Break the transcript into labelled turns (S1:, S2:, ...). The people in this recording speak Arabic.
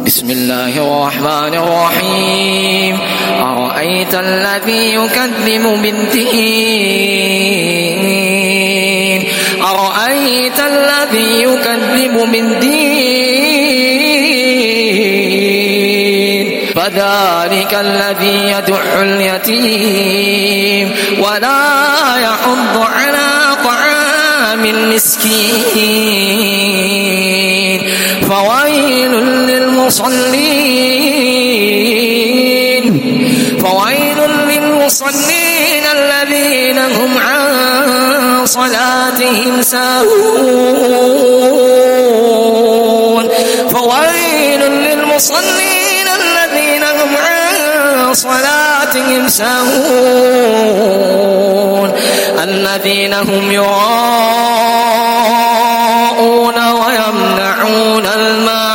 S1: بسم الله الرحمن الرحيم أرأيت الذي يكذب بالدين أرأيت الذي يكذب بالدين فذلك الذي يدع اليتيم ولا يحض على طعام المسكين فويل للمصلين الذين هم عن صلاتهم ساهون فويل للمصلين الذين هم عن صلاتهم ساهون الذين هم يراءون ويمنعون الماء